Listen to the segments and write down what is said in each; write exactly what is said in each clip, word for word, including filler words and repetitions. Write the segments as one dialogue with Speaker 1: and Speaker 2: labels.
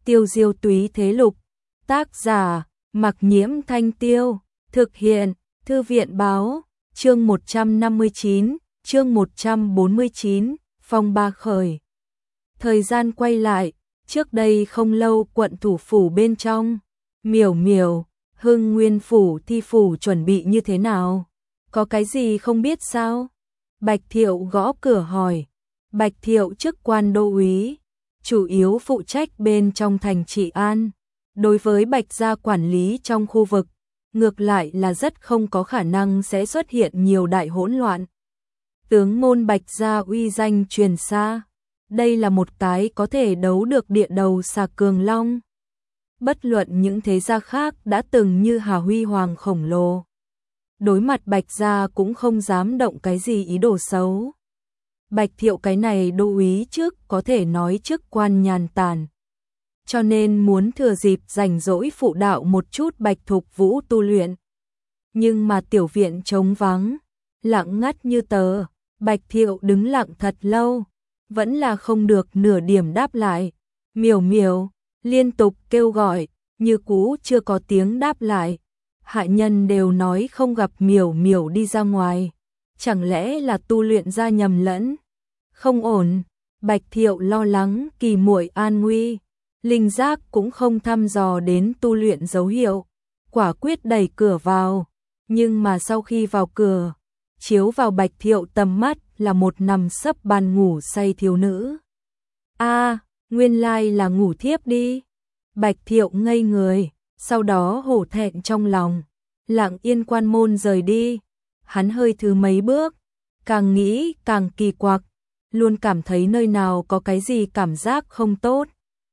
Speaker 1: Tiêu diêu túy thế lục, tác giả, Mặc Nhiễm Thanh Tiêu, thực hiện, Thư viện báo, chương một trăm năm mươi chín, chương một trăm bốn mươi chín, phong ba khởi. Thời gian quay lại, trước đây không lâu quận thủ phủ bên trong, miểu miểu, Hưng Nguyên phủ thi phủ chuẩn bị như thế nào? Có cái gì không biết sao? Bạch Thiệu gõ cửa hỏi. Bạch Thiệu chức quan đô úy, chủ yếu phụ trách bên trong thành trị an. Đối với Bạch gia quản lý trong khu vực, ngược lại là rất không có khả năng sẽ xuất hiện nhiều đại hỗn loạn. Tướng môn Bạch gia uy danh truyền xa, đây là một cái có thể đấu được địa đầu xà cường long. Bất luận những thế gia khác đã từng như Hà Huy Hoàng khổng lồ, đối mặt Bạch gia cũng không dám động cái gì ý đồ xấu. Bạch Thiệu cái này đô úy trước có thể nói chức quan nhàn tản, cho nên muốn thừa dịp rảnh rỗi phụ đạo một chút Bạch Thục Vũ tu luyện. Nhưng mà tiểu viện trống vắng, lặng ngắt như tờ, Bạch Thiệu đứng lặng thật lâu, vẫn là không được nửa điểm đáp lại. Miểu miểu, liên tục kêu gọi, như cũ chưa có tiếng đáp lại. Hạ nhân đều nói không gặp miểu miểu đi ra ngoài, chẳng lẽ là tu luyện ra nhầm lẫn? Không ổn, Bạch Thiệu lo lắng kỳ muội an nguy, linh giác cũng không thăm dò đến tu luyện dấu hiệu, quả quyết đẩy cửa vào, nhưng mà sau khi vào cửa, chiếu vào Bạch Thiệu tầm mắt là một nằm sấp bàn ngủ say thiếu nữ. A, à, nguyên lai là ngủ thiếp đi. Bạch Thiệu ngây người, sau đó hổ thẹn trong lòng, lặng yên quan môn rời đi. Hắn hơi thứ mấy bước, càng nghĩ càng kỳ quặc, luôn cảm thấy nơi nào có cái gì cảm giác không tốt.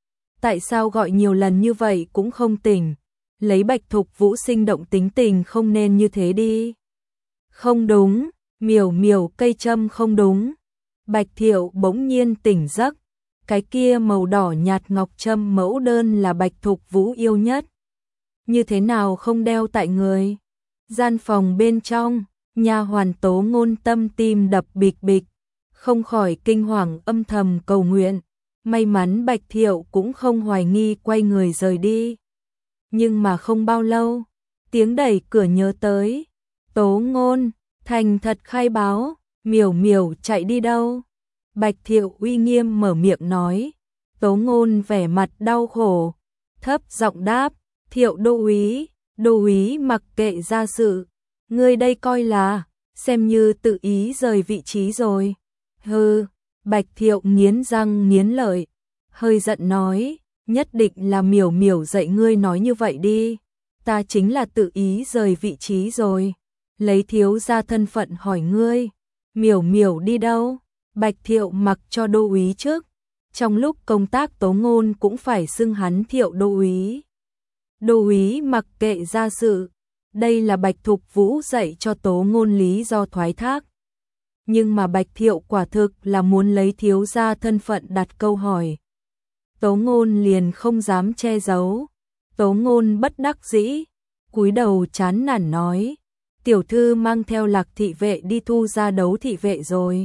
Speaker 1: Tại sao gọi nhiều lần như vậy cũng không tỉnh? Lấy Bạch Thục Vũ sinh động tính tình không nên như thế đi. Không đúng, miểu miểu cây châm không đúng. Bạch Thiệu bỗng nhiên tỉnh giấc, cái kia màu đỏ nhạt ngọc châm mẫu đơn là Bạch Thục Vũ yêu nhất. Như thế nào không đeo tại người? Gian phòng bên trong, nha hoàn Tố Ngôn tâm tim đập bịch bịch, không khỏi kinh hoàng âm thầm cầu nguyện. May mắn Bạch Thiệu cũng không hoài nghi, quay người rời đi. Nhưng mà không bao lâu, tiếng đẩy cửa nhớ tới. Tố Ngôn, thành thật khai báo, miểu miểu chạy đi đâu? Bạch Thiệu uy nghiêm mở miệng nói. Tố Ngôn vẻ mặt đau khổ, thấp giọng đáp, Thiệu đô úy, đô úy mặc kệ gia sự, ngươi đây coi là, xem như tự ý rời vị trí rồi. Hừ, Bạch Thiệu nghiến răng nghiến lợi, hơi giận nói, nhất định là miểu miểu dạy ngươi nói như vậy đi, ta chính là tự ý rời vị trí rồi. Lấy thiếu gia thân phận hỏi ngươi, miểu miểu đi đâu? Bạch Thiệu mặc cho đô úy trước, trong lúc công tác Tố Ngôn cũng phải xưng hắn Thiệu đô úy. Đô úy mặc kệ gia sự, đây là Bạch Thục Vũ dạy cho Tố Ngôn lý do thoái thác. Nhưng mà Bạch Thiệu quả thực là muốn lấy thiếu gia thân phận đặt câu hỏi. Tố Ngôn liền không dám che giấu. Tố Ngôn bất đắc dĩ, cúi đầu chán nản nói, tiểu thư mang theo Lạc thị vệ đi thu ra đấu thị vệ rồi.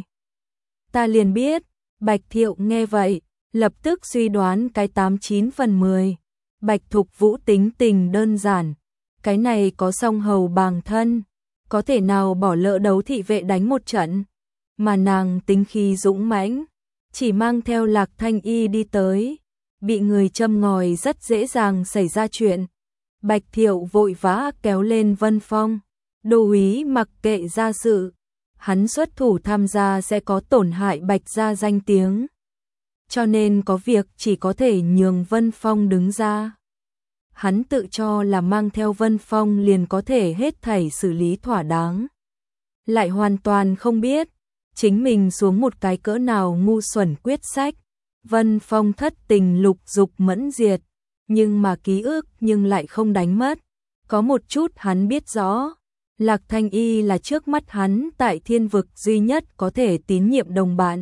Speaker 1: Ta liền biết. Bạch Thiệu nghe vậy, lập tức suy đoán cái tám chín phần mười. Bạch Thục Vũ tính tình đơn giản, cái này có song hầu bàng thân, có thể nào bỏ lỡ đấu thị vệ đánh một trận. Mà nàng tính khí dũng mãnh, chỉ mang theo Lạc Thanh Y đi tới, bị người châm ngòi rất dễ dàng xảy ra chuyện. Bạch Thiệu vội vã kéo lên Vân Phong, đô úy mặc kệ gia sự, hắn xuất thủ tham gia sẽ có tổn hại Bạch gia danh tiếng, cho nên có việc chỉ có thể nhường Vân Phong đứng ra. Hắn tự cho là mang theo Vân Phong liền có thể hết thảy xử lý thỏa đáng, lại hoàn toàn không biết chính mình xuống một cái cỡ nào ngu xuẩn quyết sách. Vân Phong thất tình lục dục mẫn diệt, nhưng mà ký ức nhưng lại không đánh mất. Có một chút hắn biết rõ, Lạc Thanh Y là trước mắt hắn tại thiên vực duy nhất có thể tín nhiệm đồng bạn.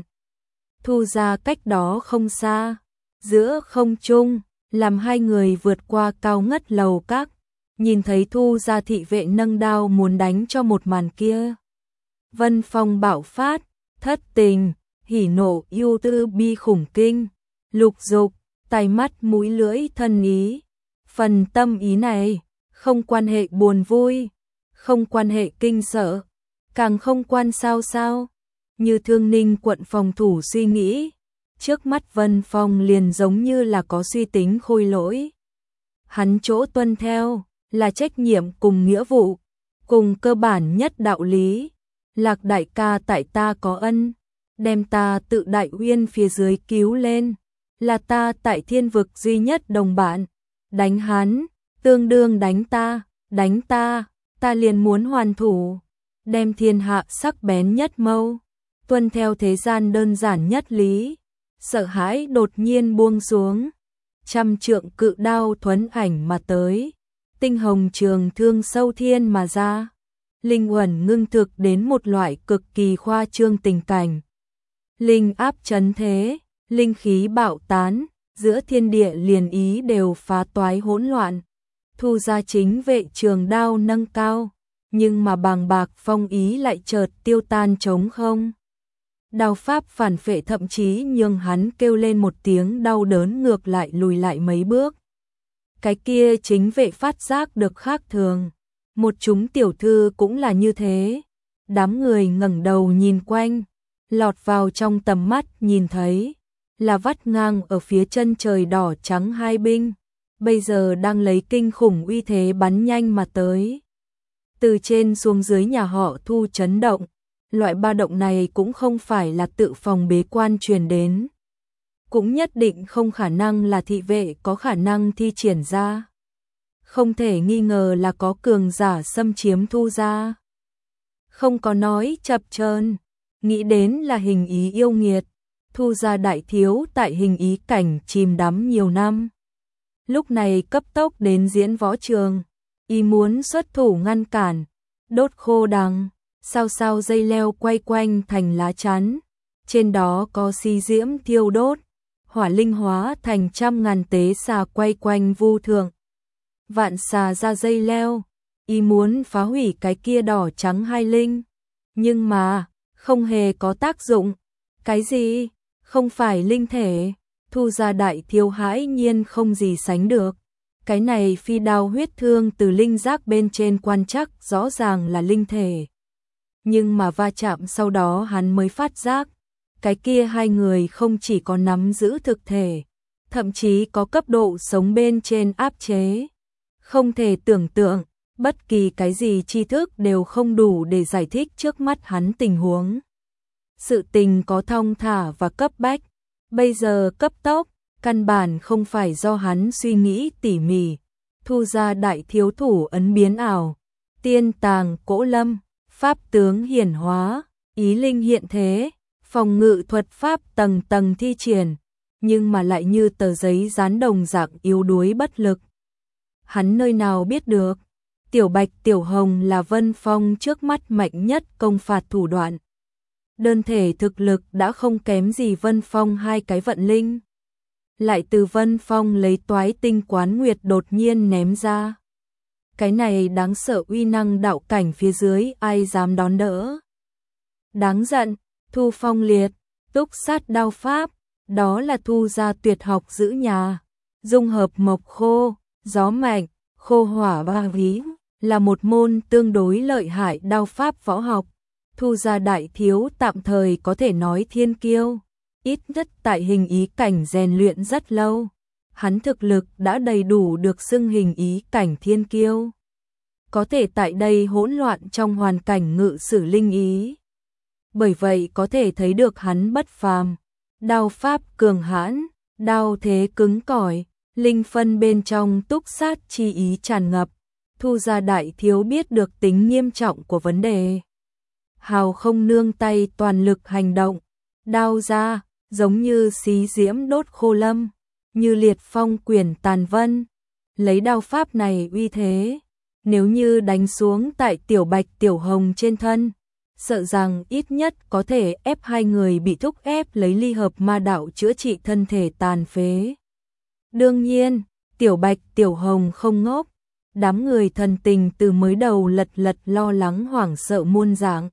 Speaker 1: Thu ra cách đó không xa, giữa không trung, làm hai người vượt qua cao ngất lầu các, nhìn thấy Thu gia thị vệ nâng đao muốn đánh cho một màn kia. Vân Phong bạo phát, thất tình, hỉ nộ yêu tư bi khủng kinh, lục dục, tay mắt mũi lưỡi thân ý. Phần tâm ý này không quan hệ buồn vui, không quan hệ kinh sợ, càng không quan sao sao. Như Thương Ninh quận phòng thủ suy nghĩ, trước mắt Vân Phong liền giống như là có suy tính khôi lỗi. Hắn chỗ tuân theo là trách nhiệm cùng nghĩa vụ, cùng cơ bản nhất đạo lý. Lạc đại ca tại ta có ân, đem ta tự Đại Uyên phía dưới cứu lên, là ta tại thiên vực duy nhất đồng bạn. Đánh hắn, tương đương đánh ta, đánh ta, ta liền muốn hoàn thủ, đem thiên hạ sắc bén nhất mâu, tuân theo thế gian đơn giản nhất lý. Sợ hãi đột nhiên buông xuống, trăm trượng cự đao thuấn ảnh mà tới, tinh hồng trường thương sâu thiên mà ra, linh uẩn ngưng thực đến một loại cực kỳ khoa trương tình cảnh. Linh áp chấn thế, linh khí bạo tán, giữa thiên địa liền ý đều phá toái hỗn loạn. Thu ra chính vệ trường đao nâng cao, nhưng mà bàng bạc phong ý lại chợt tiêu tan trống không. Đao pháp phản phệ thậm chí nhường hắn kêu lên một tiếng đau đớn ngược lại lùi lại mấy bước. Cái kia chính vệ phát giác được khác thường, một chúng tiểu thư cũng là như thế. Đám người ngẩng đầu nhìn quanh, lọt vào trong tầm mắt nhìn thấy là vắt ngang ở phía chân trời đỏ trắng hai binh, bây giờ đang lấy kinh khủng uy thế bắn nhanh mà tới. Từ trên xuống dưới nhà họ Thu chấn động, loại ba động này cũng không phải là tự phòng bế quan truyền đến, cũng nhất định không khả năng là thị vệ có khả năng thi triển ra. Không thể nghi ngờ là có cường giả xâm chiếm Thu gia. Không có nói chập chờn, nghĩ đến là hình ý yêu nghiệt, Thu gia đại thiếu tại hình ý cảnh chìm đắm nhiều năm. Lúc này cấp tốc đến diễn võ trường, y muốn xuất thủ ngăn cản, đốt khô đằng, sao sao dây leo quay quanh thành lá chắn, trên đó có xi diễm thiêu đốt, hỏa linh hóa thành trăm ngàn tế xà quay quanh vu thượng. Vạn xà ra dây leo, y muốn phá hủy cái kia đỏ trắng hai linh, nhưng mà không hề có tác dụng. Cái gì? Không phải linh thể? Thu gia đại thiếu hãi nhiên không gì sánh được. Cái này phi đao huyết thương từ linh giác bên trên quan chắc rõ ràng là linh thể. Nhưng mà va chạm sau đó hắn mới phát giác, cái kia hai người không chỉ có nắm giữ thực thể, thậm chí có cấp độ sống bên trên áp chế. Không thể tưởng tượng, bất kỳ cái gì tri thức đều không đủ để giải thích trước mắt hắn tình huống. Sự tình có thong thả và cấp bách, bây giờ cấp tốc, căn bản không phải do hắn suy nghĩ tỉ mỉ. Thu gia đại thiếu thủ ấn biến ảo, tiên tàng cỗ lâm, pháp tướng hiển hóa, ý linh hiện thế, phòng ngự thuật pháp tầng tầng thi triển, nhưng mà lại như tờ giấy dán đồng dạng yếu đuối bất lực. Hắn nơi nào biết được, Tiểu Bạch Tiểu Hồng là Vân Phong trước mắt mạnh nhất công phạt thủ đoạn. Đơn thể thực lực đã không kém gì Vân Phong hai cái vận linh. Lại từ Vân Phong lấy toái tinh quán nguyệt đột nhiên ném ra. Cái này đáng sợ uy năng đạo cảnh phía dưới ai dám đón đỡ. Đáng giận, Thu Phong liệt, túc sát đao pháp, đó là Thu gia tuyệt học giữ nhà. Dung hợp mộc khô, gió mạnh, khô hỏa ba ví, là một môn tương đối lợi hại đao pháp võ học. Thu gia đại thiếu tạm thời có thể nói thiên kiêu, ít nhất tại hình ý cảnh rèn luyện rất lâu. Hắn thực lực đã đầy đủ được xưng hình ý cảnh thiên kiêu. Có thể tại đây hỗn loạn trong hoàn cảnh ngự sử linh ý. Bởi vậy có thể thấy được hắn bất phàm. Đao pháp cường hãn, đao thế cứng cỏi, linh phân bên trong túc sát chi ý tràn ngập. Thu gia đại thiếu biết được tính nghiêm trọng của vấn đề. Hào không nương tay toàn lực hành động, đao ra, giống như xí diễm đốt khô lâm, như liệt phong quyển tàn vân. Lấy đao pháp này uy thế, nếu như đánh xuống tại Tiểu Bạch Tiểu Hồng trên thân, sợ rằng ít nhất có thể ép hai người bị thúc ép lấy ly hợp ma đạo chữa trị thân thể tàn phế. Đương nhiên, Tiểu Bạch Tiểu Hồng không ngốc, đám người thần tình từ mới đầu lật lật lo lắng hoảng sợ muôn dạng.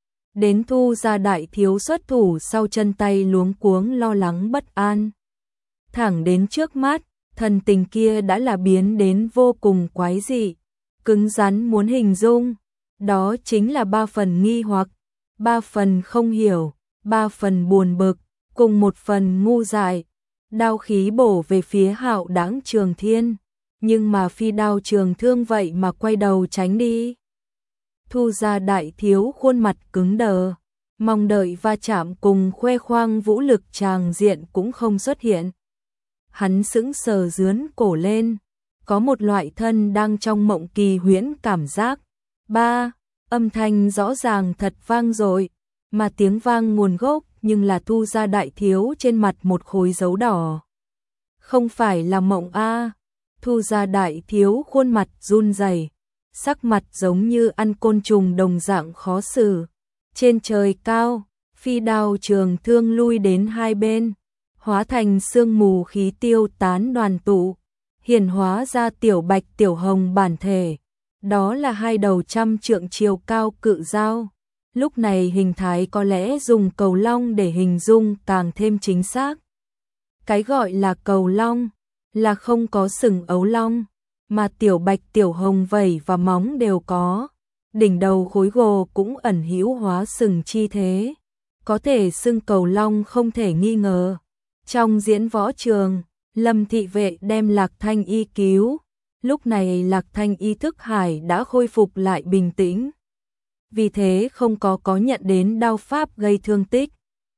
Speaker 1: Đến Thu gia đại thiếu xuất thủ sau chân tay luống cuống lo lắng bất an. thẳng đến trước mắt, thần tình kia đã là biến đến vô cùng quái dị, cứng rắn muốn hình dung, đó chính là ba phần nghi hoặc, ba phần không hiểu, ba phần buồn bực, cùng một phần ngu dại. Đao khí bổ về phía Hạo Đãng Trường Thiên, nhưng mà phi đao trường thương vậy mà quay đầu tránh đi. Thu Gia đại thiếu khuôn mặt cứng đờ, mong đợi va chạm cùng khoe khoang vũ lực tràng diện cũng không xuất hiện. Hắn sững sờ dướn cổ lên, có một loại thân đang trong mộng kỳ huyễn cảm giác. Ba, âm thanh rõ ràng thật vang dội, mà tiếng vang nguồn gốc nhưng là Thu Gia đại thiếu trên mặt một khối dấu đỏ. Không phải là mộng a. Thu Gia đại thiếu khuôn mặt run rẩy, sắc mặt giống như ăn côn trùng đồng dạng khó xử. Trên trời cao, phi đao trường thương lui đến hai bên, hóa thành sương mù khí tiêu tán đoàn tụ, hiển hóa ra tiểu bạch tiểu hồng bản thể. Đó là hai đầu trăm trượng chiều cao cự dao. Lúc này hình thái có lẽ dùng cầu long để hình dung càng thêm chính xác. Cái gọi là cầu long là không có sừng ấu long, mà tiểu bạch tiểu hồng vảy và móng đều có. Đỉnh đầu khối gồ cũng ẩn hữu hóa sừng chi thế, có thể xưng cầu long không thể nghi ngờ. Trong diễn võ trường, Lâm thị vệ đem Lạc Thanh Y cứu, lúc này Lạc Thanh Y thức hải đã khôi phục lại bình tĩnh, vì thế không có có nhận đến đao pháp gây thương tích.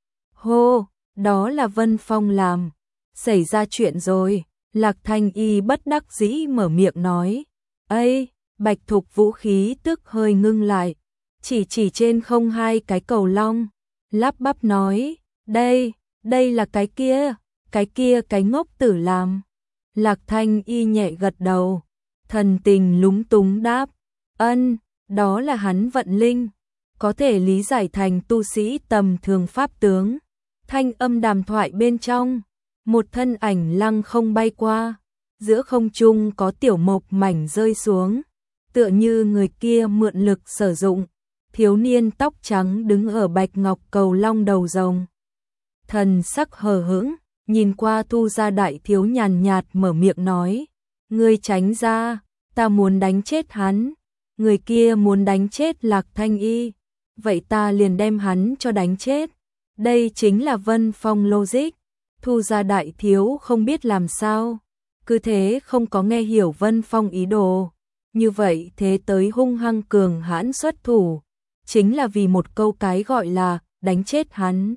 Speaker 1: Hô, đó là Vân Phong làm, xảy ra chuyện rồi. Lạc Thanh Y bất đắc dĩ mở miệng nói. Ây, Bạch Thục vũ khí tức hơi ngưng lại, chỉ chỉ trên không hai cái cầu long, lắp bắp nói, đây, đây là cái kia, cái kia cái ngốc tử làm. Lạc Thanh Y nhẹ gật đầu, thần tình lúng túng đáp, ân, đó là hắn vận linh, có thể lý giải thành tu sĩ tầm thường pháp tướng. Thanh âm đàm thoại bên trong, một thân ảnh lăng không bay qua, giữa không trung có tiểu mộc mảnh rơi xuống, tựa như người kia mượn lực sử dụng. Thiếu niên tóc trắng đứng ở bạch ngọc cầu long đầu rồng, thần sắc hờ hững, nhìn qua Thu Gia đại thiếu nhàn nhạt mở miệng nói, ngươi tránh ra, ta muốn đánh chết hắn. Người kia muốn đánh chết Lạc Thanh Y, vậy ta liền đem hắn cho đánh chết. Đây chính là Vân Phong logic. Thu Gia đại thiếu không biết làm sao, cứ thế không có nghe hiểu Vân Phong ý đồ. Như vậy thế tới hung hăng cường hãn xuất thủ, chính là vì một câu cái gọi là đánh chết hắn.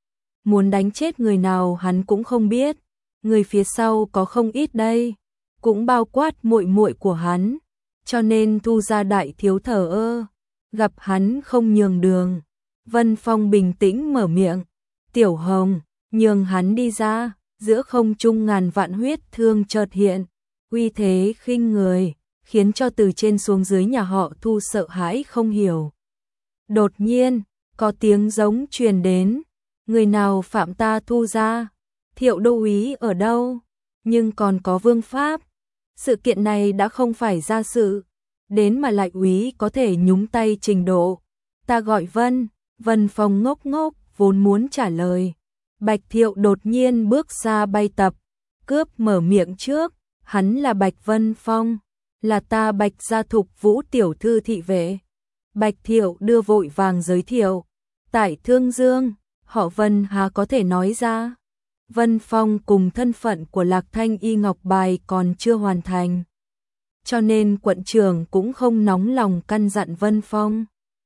Speaker 1: Muốn đánh chết người nào hắn cũng không biết, người phía sau có không ít đây, cũng bao quát muội muội của hắn, cho nên Thu Gia đại thiếu thờ ơ, gặp hắn không nhường đường. Vân Phong bình tĩnh mở miệng, Tiểu Hồng, nhường hắn đi ra. Giữa không trung ngàn vạn huyết thương chợt hiện, uy thế khinh người, khiến cho từ trên xuống dưới nhà họ Thu sợ hãi không hiểu. Đột nhiên, có tiếng giống truyền đến, người nào phạm ta Thu Gia? Thiệu đô úy ở đâu? Nhưng còn có vương pháp. Sự kiện này đã không phải ra sự, đến mà lại úy có thể nhúng tay trình độ. Ta gọi Vân. Vân Phong ngốc ngốc, vốn muốn trả lời. Bạch Thiệu đột nhiên bước ra bay tập, cướp mở miệng trước, hắn là Bạch Vân Phong, là ta Bạch gia Thục Vũ tiểu thư thị vệ. Bạch Thiệu đưa vội vàng giới thiệu, tại Thương Dương, họ Vân há có thể nói ra. Vân Phong cùng thân phận của Lạc Thanh Y ngọc bài còn chưa hoàn thành, cho nên quận trưởng cũng không nóng lòng căn dặn Vân Phong.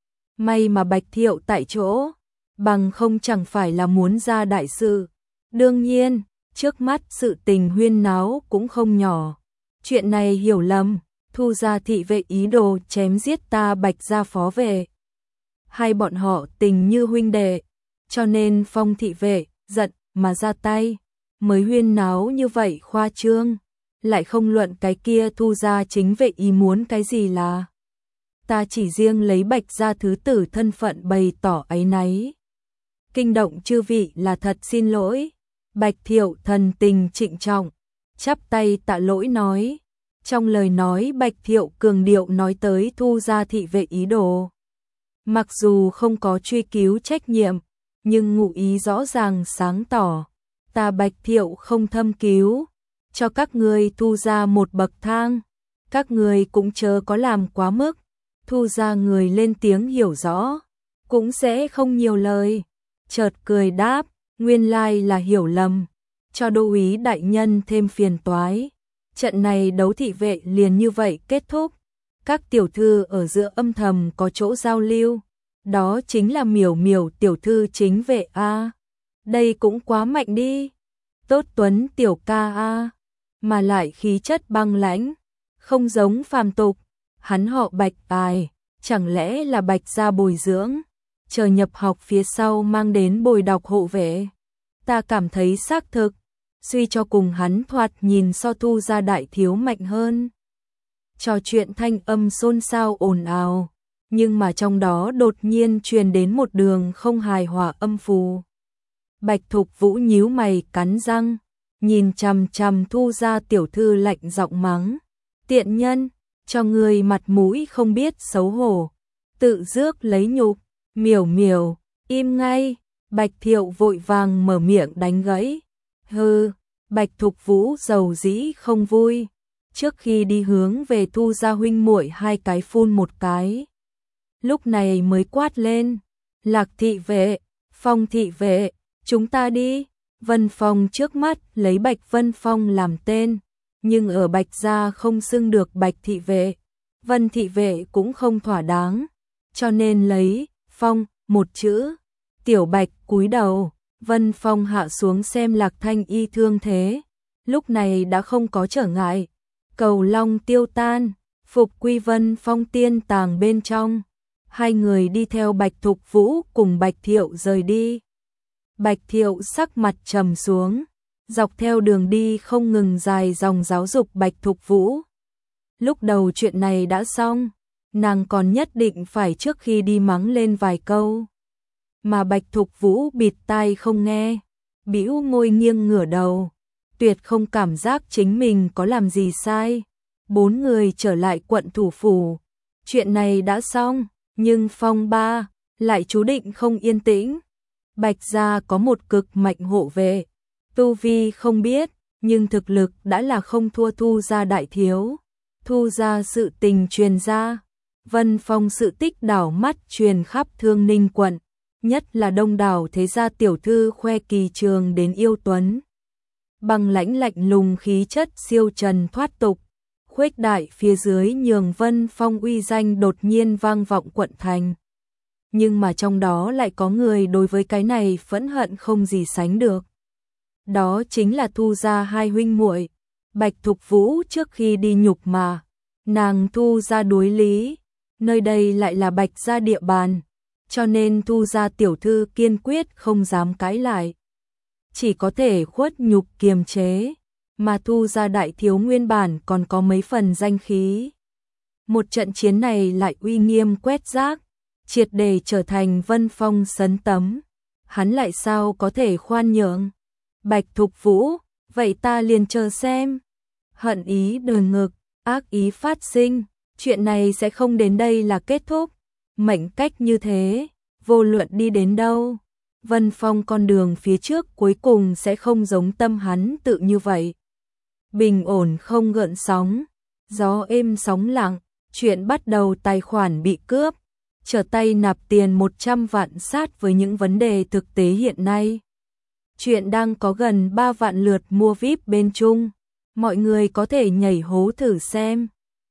Speaker 1: May mà Bạch Thiệu tại chỗ, bằng không chẳng phải là muốn ra đại sự. Đương nhiên, trước mắt sự tình huyên náo cũng không nhỏ. Chuyện này hiểu lầm, Thu Gia thị vệ ý đồ chém giết ta Bạch gia phó vệ. Hai bọn họ tình như huynh đệ, cho nên Phong thị vệ giận mà ra tay, mới huyên náo như vậy khoa trương. Lại không luận cái kia Thu Gia chính vệ ý muốn cái gì là. Ta chỉ riêng lấy Bạch gia thứ tử thân phận bày tỏ áy náy. Kinh động chư vị là thật xin lỗi. Bạch Thiệu thần tình trịnh trọng, chắp tay tạ lỗi nói. Trong lời nói Bạch Thiệu cường điệu nói tới Thu Gia thị vệ ý đồ. Mặc dù không có truy cứu trách nhiệm, nhưng ngụ ý rõ ràng sáng tỏ. Ta Bạch Thiệu không thâm cứu, cho các ngươi thu ra một bậc thang, các ngươi cũng chớ có làm quá mức. Thu ra người lên tiếng hiểu rõ, cũng sẽ không nhiều lời, chợt cười đáp, nguyên lai là hiểu lầm, cho đô úy đại nhân thêm phiền toái. Trận này đấu thị vệ liền như vậy kết thúc, các tiểu thư ở giữa âm thầm có chỗ giao lưu, đó chính là Miểu Miểu tiểu thư chính vệ a. Đây cũng quá mạnh đi. Tốt Tuấn tiểu ca a, mà lại khí chất băng lãnh, không giống phàm tục, hắn họ Bạch ai, chẳng lẽ là Bạch gia bồi dưỡng, chờ nhập học phía sau mang đến bồi đọc hộ vệ. Ta cảm thấy xác thực, suy cho cùng hắn thoạt nhìn so Thu gia đại thiếu mạnh hơn. Trò chuyện thanh âm xôn xao ồn ào, nhưng mà trong đó đột nhiên truyền đến một đường không hài hòa âm phù. Bạch Thục Vũ nhíu mày cắn răng, nhìn chằm chằm Thu gia tiểu thư lạnh giọng mắng, tiện nhân, cho người mặt mũi không biết xấu hổ, tự rước lấy nhục. Miểu Miểu, im ngay. Bạch Thiệu vội vàng mở miệng đánh gãy. Hừ. Bạch Thục Vũ dầu dĩ không vui, trước khi đi hướng về Thu gia huynh muội hai cái phun một cái. Lúc này mới quát lên, Lạc thị vệ, Phong thị vệ, chúng ta đi. Vân Phong trước mắt lấy Bạch Vân Phong làm tên, nhưng ở Bạch gia không xưng được Bạch thị vệ, Vân thị vệ cũng không thỏa đáng, cho nên lấy Phong một chữ. Tiểu Bạch cúi đầu, Vân Phong hạ xuống xem Lạc Thanh y thương thế, lúc này đã không có trở ngại. Cầu long tiêu tan, phục quy Vân Phong tiên tàng bên trong. Hai người đi theo Bạch Thục Vũ cùng Bạch Thiệu rời đi. Bạch Thiệu sắc mặt trầm xuống, dọc theo đường đi không ngừng dài dòng giáo dục Bạch Thục Vũ. Lúc đầu chuyện này đã xong, nàng còn nhất định phải trước khi đi mắng lên vài câu. Mà Bạch Thục Vũ bịt tai không nghe, bĩu môi nghiêng ngửa đầu, tuyệt không cảm giác chính mình có làm gì sai. Bốn người trở lại quận thủ phủ, chuyện này đã xong, nhưng phong ba lại chú định không yên tĩnh. Bạch gia có một cực mạnh hộ vệ, tu vi không biết, nhưng thực lực đã là không thua Thu gia đại thiếu. Thu gia sự tình truyền ra, Vân Phong sự tích đảo mắt truyền khắp Thương Ninh quận, nhất là đông đảo thế gia tiểu thư khoe kỳ trường đến yêu tuấn. Băng lãnh lạnh lùng khí chất siêu trần thoát tục, khuếch đại phía dưới nhường Vân Phong uy danh đột nhiên vang vọng quận thành. Nhưng mà trong đó lại có người đối với cái này phẫn hận không gì sánh được. Đó chính là Thu gia hai huynh muội. Bạch Thục Vũ trước khi đi nhục mà, nàng Thu gia đối lý, nơi đây lại là Bạch gia địa bàn, cho nên Thu gia tiểu thư kiên quyết không dám cãi lại, chỉ có thể khuất nhục kiềm chế, mà Thu gia đại thiếu nguyên bản còn có mấy phần danh khí. Một trận chiến này lại uy nghiêm quét rác, triệt để trở thành Vân Phong sấn tấm, hắn lại sao có thể khoan nhượng. Bạch Thục Vũ, vậy ta liền chờ xem. Hận ý đờn ngực, ác ý phát sinh, chuyện này sẽ không đến đây là kết thúc. Mệnh cách như thế, vô luận đi đến đâu, Vân Phong con đường phía trước cuối cùng sẽ không giống tâm hắn tự như vậy. Bình ổn không gợn sóng, gió êm sóng lặng, chuyện bắt đầu tài khoản bị cướp, trở tay nạp tiền một trăm vạn sát với những vấn đề thực tế hiện nay. Chuyện đang có gần ba vạn lượt mua vi ai pi bên Trung, mọi người có thể nhảy hố thử xem.